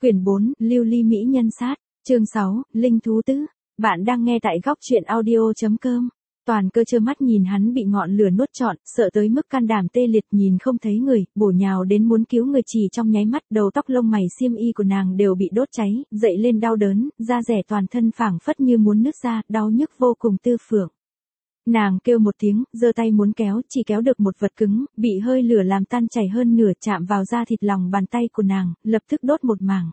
Quyển 4, Lưu ly mỹ nhân sát, chương 6, Linh thú tứ. Bạn đang nghe tại góc truyện audio.com. Toàn Cơ trơ mắt nhìn hắn bị ngọn lửa nuốt trọn, sợ tới mức can đảm tê liệt, nhìn không thấy người, bổ nhào đến muốn cứu người, chỉ trong nháy mắt, đầu tóc lông mày xiêm y của nàng đều bị đốt cháy, dậy lên đau đớn, da rẻ toàn thân phảng phất như muốn nứt ra, đau nhức vô cùng tư phượng. Nàng kêu một tiếng, giơ tay muốn kéo, chỉ kéo được một vật cứng, bị hơi lửa làm tan chảy hơn nửa, chạm vào da thịt lòng bàn tay của nàng, lập tức đốt một mảng.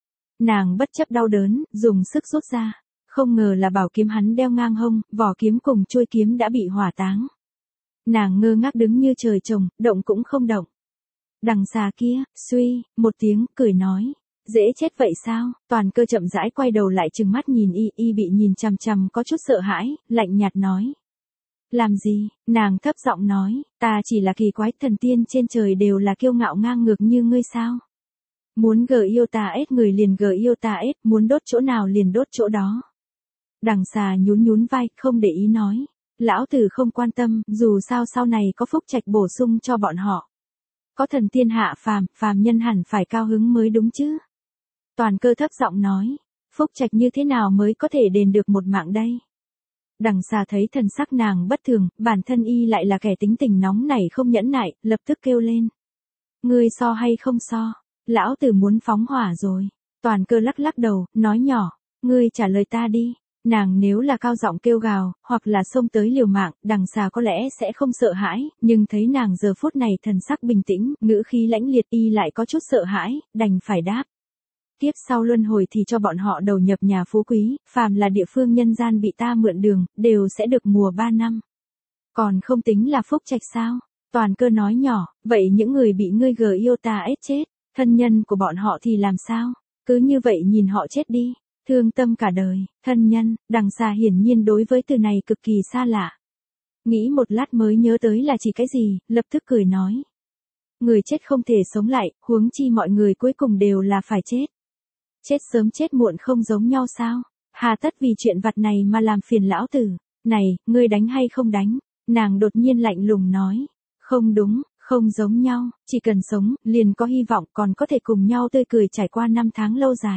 Nàng bất chấp đau đớn, dùng sức rút ra. Không ngờ là bảo kiếm hắn đeo ngang hông, vỏ kiếm cùng chuôi kiếm đã bị hỏa táng. Nàng ngơ ngác đứng như trời trồng, động cũng không động. Đằng xa kia, suy, một tiếng, cười nói. Dễ chết vậy sao? Toàn Cơ chậm rãi quay đầu lại trừng mắt nhìn y bị nhìn chằm chằm có chút sợ hãi, lạnh nhạt nói. Làm gì? Nàng thấp giọng nói, ta chỉ là kỳ quái, thần tiên trên trời đều là kiêu ngạo ngang ngược như ngươi sao? Muốn gờ yêu ta ết người liền gờ yêu ta ết, muốn đốt chỗ nào liền đốt chỗ đó. Đằng xà nhún vai, không để ý nói. Lão tử không quan tâm, dù sao sau này có phúc trạch bổ sung cho bọn họ. Có thần tiên hạ phàm, phàm nhân hẳn phải cao hứng mới đúng chứ. Toàn Cơ thấp giọng nói, phúc trạch như thế nào mới có thể đền được một mạng đây? Đằng xà thấy thần sắc nàng bất thường, bản thân y lại là kẻ tính tình nóng nảy không nhẫn nại, lập tức kêu lên. Ngươi so hay không so? Lão tử muốn phóng hỏa rồi. Toàn Cơ lắc lắc đầu, nói nhỏ, ngươi trả lời ta đi. Nàng nếu là cao giọng kêu gào, hoặc là xông tới liều mạng, đằng xà có lẽ sẽ không sợ hãi, nhưng thấy nàng giờ phút này thần sắc bình tĩnh, ngữ khí lãnh liệt, y lại có chút sợ hãi, đành phải đáp. Tiếp sau luân hồi thì cho bọn họ đầu nhập nhà phú quý, phàm là địa phương nhân gian bị ta mượn đường, đều sẽ được mùa 3 năm. Còn không tính là phúc trạch sao? Toàn Cơ nói nhỏ, vậy những người bị ngươi gờ yêu ta ết chết, thân nhân của bọn họ thì làm sao? Cứ như vậy nhìn họ chết đi. Thương tâm cả đời, thân nhân, đằng xà hiển nhiên đối với từ này cực kỳ xa lạ. Nghĩ một lát mới nhớ tới là chỉ cái gì, lập tức cười nói. Người chết không thể sống lại, huống chi mọi người cuối cùng đều là phải chết. Chết sớm chết muộn không giống nhau sao? Hà tất vì chuyện vặt này mà làm phiền lão tử. Này, ngươi đánh hay không đánh? Nàng đột nhiên lạnh lùng nói. Không đúng, không giống nhau, chỉ cần sống, liền có hy vọng còn có thể cùng nhau tươi cười trải qua năm tháng lâu dài.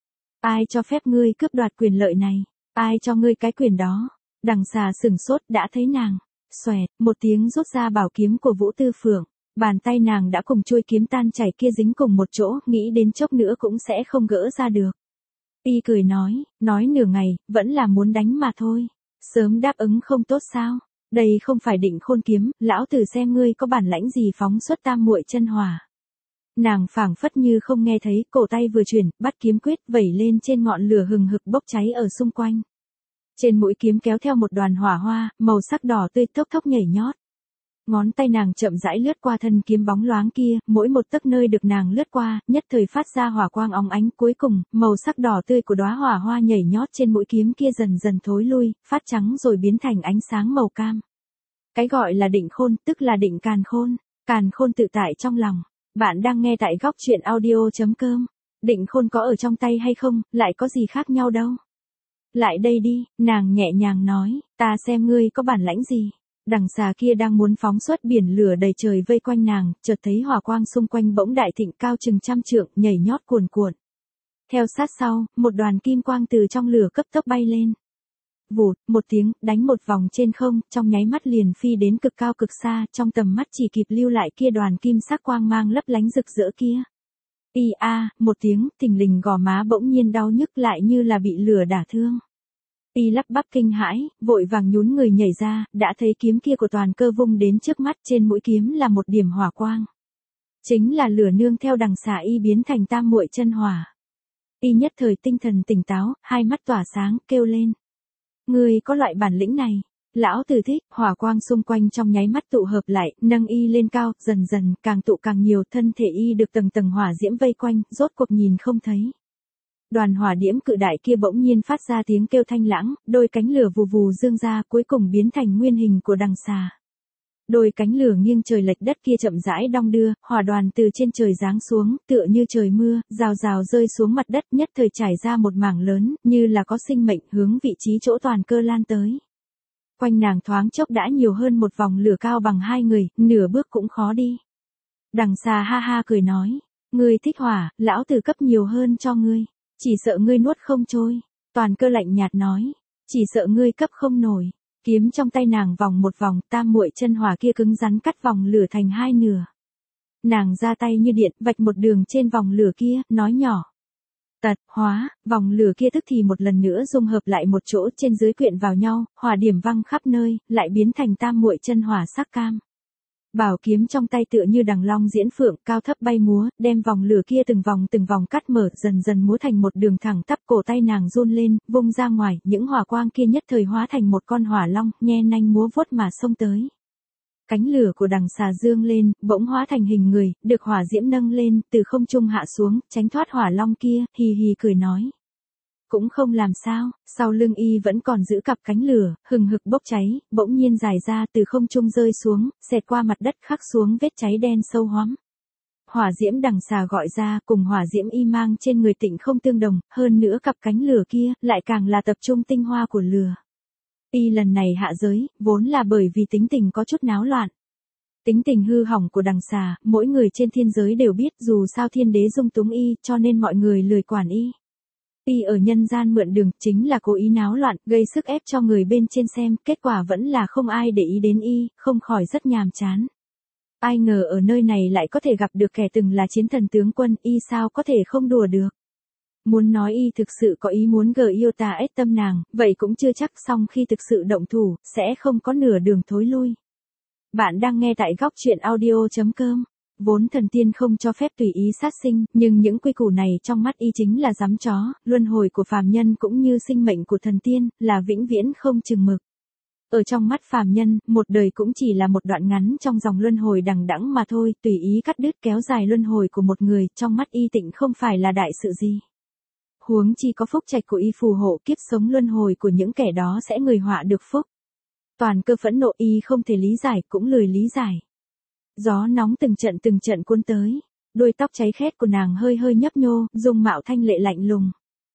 Ai cho phép ngươi cướp đoạt quyền lợi này? Ai cho ngươi cái quyền đó? Đằng xà sửng sốt đã thấy nàng. Xoẹt, một tiếng rút ra bảo kiếm của Vũ Tư Phượng. Bàn tay nàng đã cùng chuôi kiếm tan chảy kia dính cùng một chỗ, nghĩ đến chốc nữa cũng sẽ không gỡ ra được. Y cười nói nửa ngày, vẫn là muốn đánh mà thôi. Sớm đáp ứng không tốt sao? Đây không phải Định Khôn kiếm, lão tử xem ngươi có bản lãnh gì phóng xuất tam muội chân hỏa. Nàng phảng phất như không nghe thấy, cổ tay vừa chuyển, bắt kiếm quyết vẩy lên trên ngọn lửa hừng hực bốc cháy ở xung quanh. Trên mũi kiếm kéo theo một đoàn hỏa hoa, màu sắc đỏ tươi thốc thốc nhảy nhót. Ngón tay nàng chậm rãi lướt qua thân kiếm bóng loáng kia, mỗi một tấc nơi được nàng lướt qua, nhất thời phát ra hỏa quang óng ánh, cuối cùng, màu sắc đỏ tươi của đóa hỏa hoa nhảy nhót trên mũi kiếm kia dần dần thối lui, phát trắng rồi biến thành ánh sáng màu cam. Cái gọi là định khôn, tức là định càn khôn tự tại trong lòng. Bạn đang nghe tại góc truyện audio.com. Định khôn có ở trong tay hay không, lại có gì khác nhau đâu. Lại đây đi, nàng nhẹ nhàng nói, ta xem ngươi có bản lãnh gì. Đằng xà kia đang muốn phóng xuất biển lửa đầy trời vây quanh nàng, chợt thấy hỏa quang xung quanh bỗng đại thịnh cao chừng 100 trượng, nhảy nhót cuồn cuộn. Theo sát sau, một đoàn kim quang từ trong lửa cấp tốc bay lên. Vụt, một tiếng, đánh một vòng trên không, trong nháy mắt liền phi đến cực cao cực xa, trong tầm mắt chỉ kịp lưu lại kia đoàn kim sắc quang mang lấp lánh rực rỡ kia. Một tiếng, thình lình gò má bỗng nhiên đau nhức lại như là bị lửa đả thương. Y lắp bắp kinh hãi, vội vàng nhún người nhảy ra, đã thấy kiếm kia của Toàn Cơ vung đến trước mắt, trên mũi kiếm là một điểm hỏa quang. Chính là lửa nương theo đằng xà y biến thành tam muội chân hỏa. Y nhất thời tinh thần tỉnh táo, hai mắt tỏa sáng, kêu lên. Ngươi có loại bản lĩnh này. Lão tử thích, hỏa quang xung quanh trong nháy mắt tụ hợp lại, nâng y lên cao, dần dần, càng tụ càng nhiều, thân thể y được tầng tầng hỏa diễm vây quanh, rốt cuộc nhìn không thấy. Đoàn hỏa diễm cự đại kia bỗng nhiên phát ra tiếng kêu thanh lãng, đôi cánh lửa vù vù dương ra, cuối cùng biến thành nguyên hình của đằng xà. Đôi cánh lửa nghiêng trời lệch đất kia chậm rãi đong đưa, hỏa đoàn từ trên trời giáng xuống, tựa như trời mưa, rào rào rơi xuống mặt đất, nhất thời trải ra một mảng lớn, như là có sinh mệnh hướng vị trí chỗ Toàn Cơ lan tới. Quanh nàng thoáng chốc đã nhiều hơn một vòng lửa cao bằng hai người, nửa bước cũng khó đi. Đằng xà ha ha cười nói, Ngươi thích hỏa, lão tử cấp nhiều hơn cho ngươi. Chỉ sợ ngươi nuốt không trôi. Toàn Cơ lạnh nhạt nói. Chỉ sợ ngươi cấp không nổi. Kiếm trong tay nàng vòng một vòng, tam muội chân hỏa kia cứng rắn cắt vòng lửa thành hai nửa. Nàng ra tay như điện, vạch một đường trên vòng lửa kia, nói nhỏ. Tật, hóa, vòng lửa kia tức thì một lần nữa dung hợp lại một chỗ trên dưới quyện vào nhau, hỏa điểm văng khắp nơi, lại biến thành tam muội chân hỏa sắc cam. Bảo kiếm trong tay tựa như đằng long diễn phượng, cao thấp bay múa, đem vòng lửa kia từng vòng cắt mở, dần dần múa thành một đường thẳng tắp, cổ tay nàng run lên, vung ra ngoài, những hỏa quang kia nhất thời hóa thành một con hỏa long, nhe nanh múa vuốt mà xông tới. Cánh lửa của đằng xà dương lên, bỗng hóa thành hình người, được hỏa diễm nâng lên, từ không trung hạ xuống, tránh thoát hỏa long kia, hì hì cười nói. Cũng không làm sao, sau lưng y vẫn còn giữ cặp cánh lửa, hừng hực bốc cháy, bỗng nhiên dài ra từ không trung rơi xuống, xẹt qua mặt đất khắc xuống vết cháy đen sâu hoắm. Hỏa diễm đằng xà gọi ra, cùng hỏa diễm y mang trên người Tịnh không tương đồng, hơn nữa cặp cánh lửa kia, lại càng là tập trung tinh hoa của lửa. Y lần này hạ giới, vốn là bởi vì tính tình có chút náo loạn. Tính tình hư hỏng của đằng xà, mỗi người trên thiên giới đều biết, dù sao thiên đế dung túng y, cho nên mọi người lười quản y. Y ở nhân gian mượn đường, chính là cố ý náo loạn, gây sức ép cho người bên trên xem, kết quả vẫn là không ai để ý đến y, không khỏi rất nhàm chán. Ai ngờ ở nơi này lại có thể gặp được kẻ từng là chiến thần tướng quân, y sao có thể không đùa được. Muốn nói y thực sự có ý muốn Iota ết tâm nàng, vậy cũng chưa chắc, song khi thực sự động thủ, sẽ không có nửa đường thối lui. Bạn đang nghe tại góc truyện audio.com. Vốn thần tiên không cho phép tùy ý sát sinh, nhưng những quy củ này trong mắt y chính là giám chó, luân hồi của phàm nhân cũng như sinh mệnh của thần tiên, là vĩnh viễn không chừng mực. Ở trong mắt phàm nhân, một đời cũng chỉ là một đoạn ngắn trong dòng luân hồi đằng đẵng mà thôi, tùy ý cắt đứt kéo dài luân hồi của một người, trong mắt y Tịnh không phải là đại sự gì. Huống chi có phúc trạch của y phù hộ, kiếp sống luân hồi của những kẻ đó sẽ người họa được phúc. Toàn Cơ phẫn nộ, y không thể lý giải, cũng lười lý giải. Gió nóng từng trận cuốn tới, đuôi tóc cháy khét của nàng hơi hơi nhấp nhô, dung mạo thanh lệ lạnh lùng.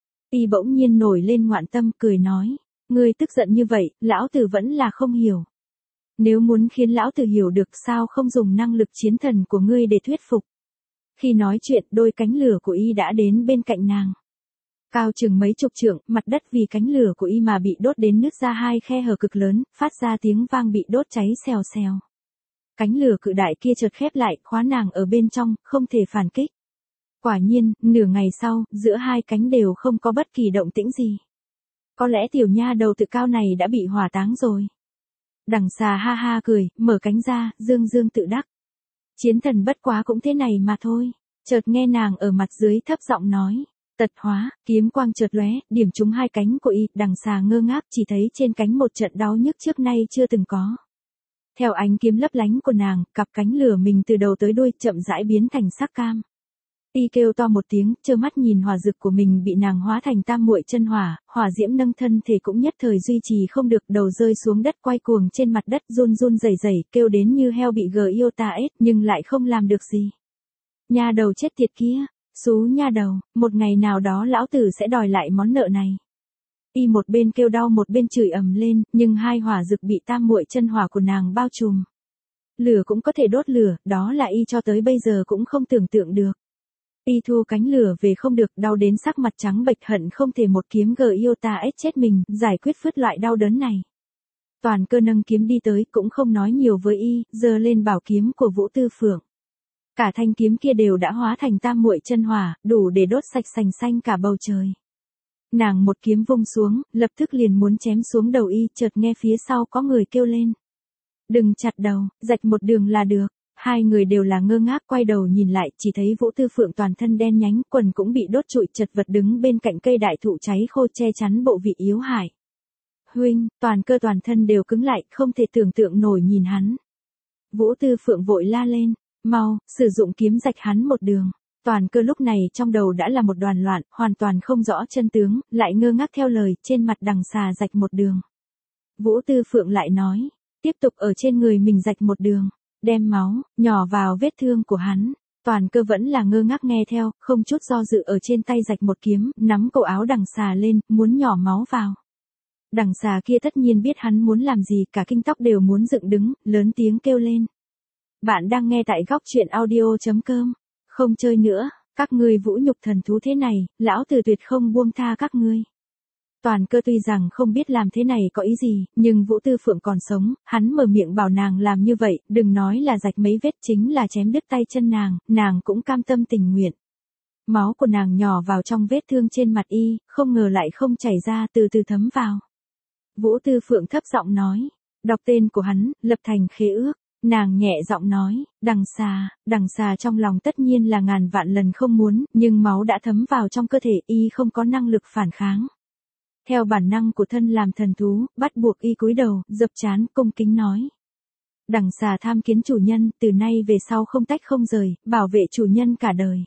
Y bỗng nhiên nổi lên ngoạn tâm, cười nói, ngươi tức giận như vậy, lão tử vẫn là không hiểu. Nếu muốn khiến lão tử hiểu được, sao không dùng năng lực chiến thần của ngươi để thuyết phục. Khi nói chuyện, đôi cánh lửa của y đã đến bên cạnh nàng. Cao chừng mấy chục trượng, mặt đất vì cánh lửa của y mà bị đốt đến nứt ra hai khe hở cực lớn, phát ra tiếng vang bị đốt cháy xèo xèo. Cánh lửa cự đại kia chợt khép lại, khóa nàng ở bên trong, không thể phản kích. Quả nhiên, nửa ngày sau, giữa hai cánh đều không có bất kỳ động tĩnh gì. Có lẽ tiểu nha đầu tự cao này đã bị hỏa táng rồi. Đằng xà ha ha cười, mở cánh ra, dương dương tự đắc. Chiến thần bất quá cũng thế này mà thôi. Chợt nghe nàng ở mặt dưới thấp giọng nói. Tật hóa, kiếm quang chợt lóe, điểm trúng hai cánh của y, đằng xà ngơ ngác chỉ thấy trên cánh một trận đau nhức trước nay chưa từng có. Theo ánh kiếm lấp lánh của nàng, cặp cánh lửa mình từ đầu tới đuôi chậm rãi biến thành sắc cam. Y kêu to một tiếng, trơ mắt nhìn hỏa dực của mình bị nàng hóa thành tam muội chân hỏa, hỏa diễm nâng thân thể cũng nhất thời duy trì không được, đầu rơi xuống đất quay cuồng trên mặt đất, run run rẩy rẩy, kêu đến như heo bị Iota ết, nhưng lại không làm được gì. Nha đầu chết tiệt kia, xú nha đầu, một ngày nào đó lão tử sẽ đòi lại món nợ này. Y một bên kêu đau một bên chửi ầm lên, nhưng hai hỏa dực bị tam muội chân hỏa của nàng bao trùm. Lửa cũng có thể đốt lửa, đó là y cho tới bây giờ cũng không tưởng tượng được. Y thu cánh lửa về không được, đau đến sắc mặt trắng bệch, hận không thể một kiếm Iota ết chết mình, giải quyết phứt loại đau đớn này. Toàn Cơ nâng kiếm đi tới, cũng không nói nhiều với y, giơ lên bảo kiếm của Vũ Tư Phượng. Cả thanh kiếm kia đều đã hóa thành tam muội chân hỏa, đủ để đốt sạch sành xanh cả bầu trời. Nàng một kiếm vung xuống, lập tức liền muốn chém xuống đầu y, chợt nghe phía sau có người kêu lên. Đừng chặt đầu, rạch một đường là được. Hai người đều là ngơ ngác, quay đầu nhìn lại, chỉ thấy Vũ Tư Phượng toàn thân đen nhánh, quần cũng bị đốt trụi, chật vật đứng bên cạnh cây đại thụ cháy khô che chắn bộ vị yếu hại. Huynh, Toàn Cơ toàn thân đều cứng lại, không thể tưởng tượng nổi nhìn hắn. Vũ Tư Phượng vội la lên, mau, sử dụng kiếm rạch hắn một đường. Toàn Cơ lúc này trong đầu đã là một đoàn loạn, hoàn toàn không rõ chân tướng, lại ngơ ngác theo lời, trên mặt đằng xà rạch một đường. Vũ Tư Phượng lại nói, tiếp tục ở trên người mình rạch một đường, đem máu, nhỏ vào vết thương của hắn. Toàn Cơ vẫn là ngơ ngác nghe theo, không chút do dự ở trên tay rạch một kiếm, nắm cổ áo đằng xà lên, muốn nhỏ máu vào. Đằng xà kia tất nhiên biết hắn muốn làm gì, cả kinh tóc đều muốn dựng đứng, lớn tiếng kêu lên. Bạn đang nghe tại góc truyện audio.com. Không chơi nữa, các ngươi vũ nhục thần thú thế này, lão tử tuyệt không buông tha các ngươi. Toàn Cơ tuy rằng không biết làm thế này có ý gì, nhưng Vũ Tư Phượng còn sống, hắn mở miệng bảo nàng làm như vậy, đừng nói là rạch mấy vết, chính là chém đứt tay chân nàng cũng cam tâm tình nguyện. Máu của nàng nhỏ vào trong vết thương trên mặt y, không ngờ lại không chảy ra, từ từ thấm vào. Vũ Tư Phượng thấp giọng nói, đọc tên của hắn, lập thành khế ước. Nàng nhẹ giọng nói, đằng xà trong lòng tất nhiên là ngàn vạn lần không muốn, nhưng máu đã thấm vào trong cơ thể y không có năng lực phản kháng. Theo bản năng của thân làm thần thú, bắt buộc y cúi đầu, dập trán, cung kính nói. Đằng xà tham kiến chủ nhân, từ nay về sau không tách không rời, bảo vệ chủ nhân cả đời.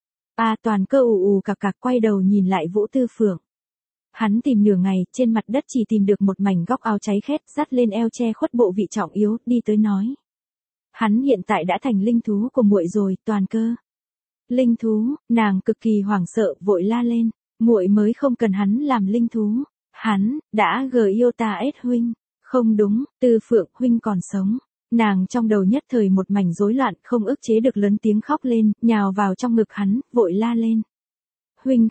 Toàn Cơ ù cặc cặc quay đầu nhìn lại Vũ Tư Phượng. Hắn tìm nửa ngày, trên mặt đất chỉ tìm được một mảnh góc áo cháy khét, dắt lên eo che khuất bộ vị trọng yếu, đi tới nói. Hắn hiện tại đã thành linh thú của muội rồi, Toàn Cơ. Linh thú, nàng cực kỳ hoảng sợ, vội la lên, muội mới không cần hắn làm linh thú, hắn đã yêu ta huynh. Không đúng, Tư Phượng huynh còn sống. Nàng trong đầu nhất thời một mảnh rối loạn, không ức chế được lớn tiếng khóc lên, nhào vào trong ngực hắn, vội la lên. Huynh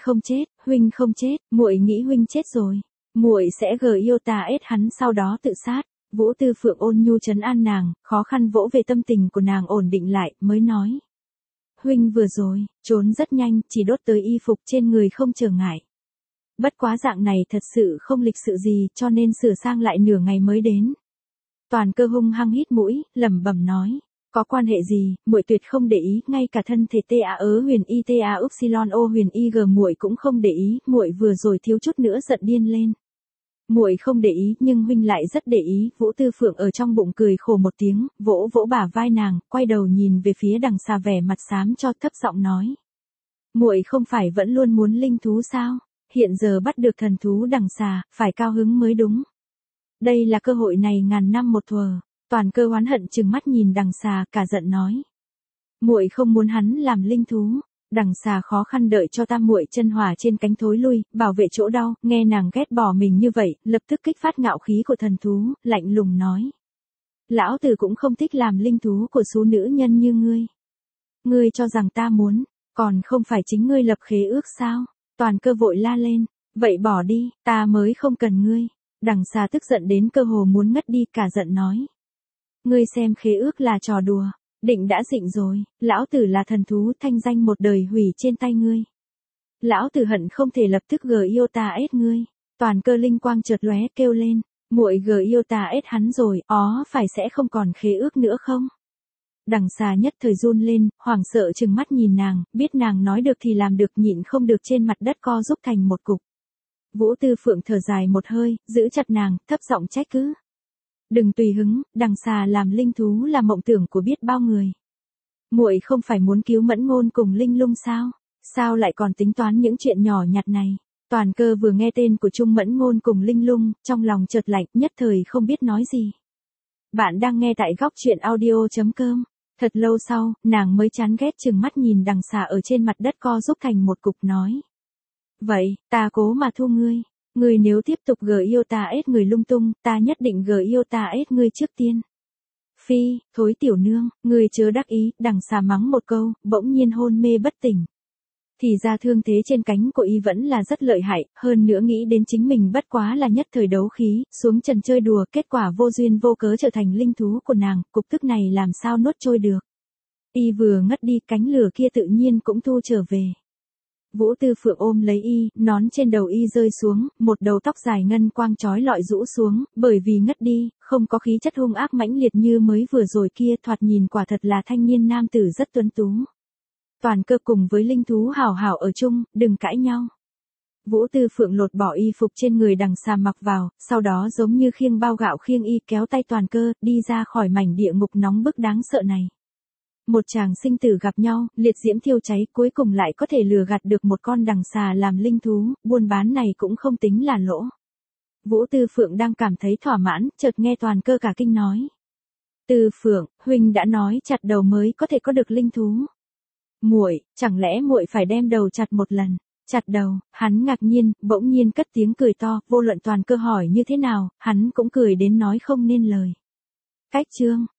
không chết, muội nghĩ huynh chết rồi. Muội sẽ yêu ta hắn sau đó tự sát. Vũ Tư Phượng ôn nhu trấn an nàng, khó khăn vỗ về tâm tình của nàng ổn định lại, mới nói. Huynh vừa rồi, trốn rất nhanh, chỉ đốt tới y phục trên người không trở ngại. Bất quá dạng này thật sự không lịch sự gì, cho nên sửa sang lại nửa ngày mới đến. Toàn Cơ hung hăng hít mũi, lẩm bẩm nói. Có quan hệ gì, muội tuyệt không để ý, ngay cả thân thể huyền y upsilon o huyền y g muội cũng không để ý, muội vừa rồi thiếu chút nữa giận điên lên. Muội không để ý, nhưng huynh lại rất để ý. Vũ Tư Phượng ở trong bụng cười khổ một tiếng, vỗ vỗ bả vai nàng, quay đầu nhìn về phía đằng xà vẻ mặt xám cho, thấp giọng nói. Muội không phải vẫn luôn muốn linh thú sao? Hiện giờ bắt được thần thú đằng xà, phải cao hứng mới đúng. Đây là cơ hội này ngàn năm một thuở. Toàn Cơ oán hận trừng mắt nhìn đằng xà, cả giận nói. Muội không muốn hắn làm linh thú. Đằng xà khó khăn đợi cho tam muội chân hỏa trên cánh thối lui, bảo vệ chỗ đau, nghe nàng ghét bỏ mình như vậy, lập tức kích phát ngạo khí của thần thú, lạnh lùng nói. Lão tử cũng không thích làm linh thú của số nữ nhân như ngươi. Ngươi cho rằng ta muốn, còn không phải chính ngươi lập khế ước sao? Toàn Cơ vội la lên, vậy bỏ đi, ta mới không cần ngươi. Đằng xà tức giận đến cơ hồ muốn ngất đi, cả giận nói. Ngươi xem khế ước là trò đùa. Định đã dịnh rồi, lão tử là thần thú, thanh danh một đời hủy trên tay ngươi. Lão tử hận không thể lập tức yêu ta ngươi. Toàn Cơ linh quang chợt lóe, kêu lên, muội yêu ta hắn rồi, phải sẽ không còn khế ước nữa không? Đằng xà nhất thời run lên, hoảng sợ trừng mắt nhìn nàng, biết nàng nói được thì làm được, nhịn không được trên mặt đất co rúm thành một cục. Vũ Tư Phượng thở dài một hơi, giữ chặt nàng, thấp giọng trách cứ. Đừng tùy hứng, đằng xà làm linh thú là mộng tưởng của biết bao người. Muội không phải muốn cứu Mẫn Ngôn cùng Linh Lung sao? Sao lại còn tính toán những chuyện nhỏ nhặt này? Toàn Cơ vừa nghe tên của Trung Mẫn Ngôn cùng Linh Lung, trong lòng chợt lạnh, nhất thời không biết nói gì. Bạn đang nghe tại góc truyện audio.com. Thật lâu sau, nàng mới chán ghét trừng mắt nhìn đằng xà ở trên mặt đất co rúm thành một cục nói. Vậy, ta cố mà thu ngươi. Ngươi nếu tiếp tục yêu ta người lung tung, ta nhất định yêu ta ngươi trước tiên. Phi, thối tiểu nương, ngươi chớ đắc ý, đằng xà mắng một câu, bỗng nhiên hôn mê bất tỉnh. Thì ra thương thế trên cánh của y vẫn là rất lợi hại, hơn nữa nghĩ đến chính mình bất quá là nhất thời đấu khí, xuống trần chơi đùa, kết quả vô duyên vô cớ trở thành linh thú của nàng, cục tức này làm sao nuốt trôi được. Y vừa ngất đi, cánh lửa kia tự nhiên cũng thu trở về. Vũ Tư Phượng ôm lấy y, nón trên đầu y rơi xuống, một đầu tóc dài ngân quang chói lọi rũ xuống, bởi vì ngất đi, không có khí chất hung ác mãnh liệt như mới vừa rồi kia, thoạt nhìn quả thật là thanh niên nam tử rất tuấn tú. Toàn Cơ cùng với linh thú hảo hảo ở chung, đừng cãi nhau. Vũ Tư Phượng lột bỏ y phục trên người đằng xà mặc vào, sau đó giống như khiêng bao gạo khiêng y, kéo tay Toàn Cơ, đi ra khỏi mảnh địa ngục nóng bức đáng sợ này. Một chàng sinh tử gặp nhau, liệt diễm thiêu cháy, cuối cùng lại có thể lừa gạt được một con đằng xà làm linh thú, buôn bán này cũng không tính là lỗ. Vũ Tư Phượng đang cảm thấy thỏa mãn, chợt nghe Toàn Cơ cả kinh nói. Tư Phượng, huynh đã nói chặt đầu mới có thể có được linh thú. Muội, chẳng lẽ muội phải đem đầu chặt một lần? Chặt đầu, hắn ngạc nhiên, bỗng nhiên cất tiếng cười to, vô luận Toàn Cơ hỏi như thế nào, hắn cũng cười đến nói không nên lời. Cách chương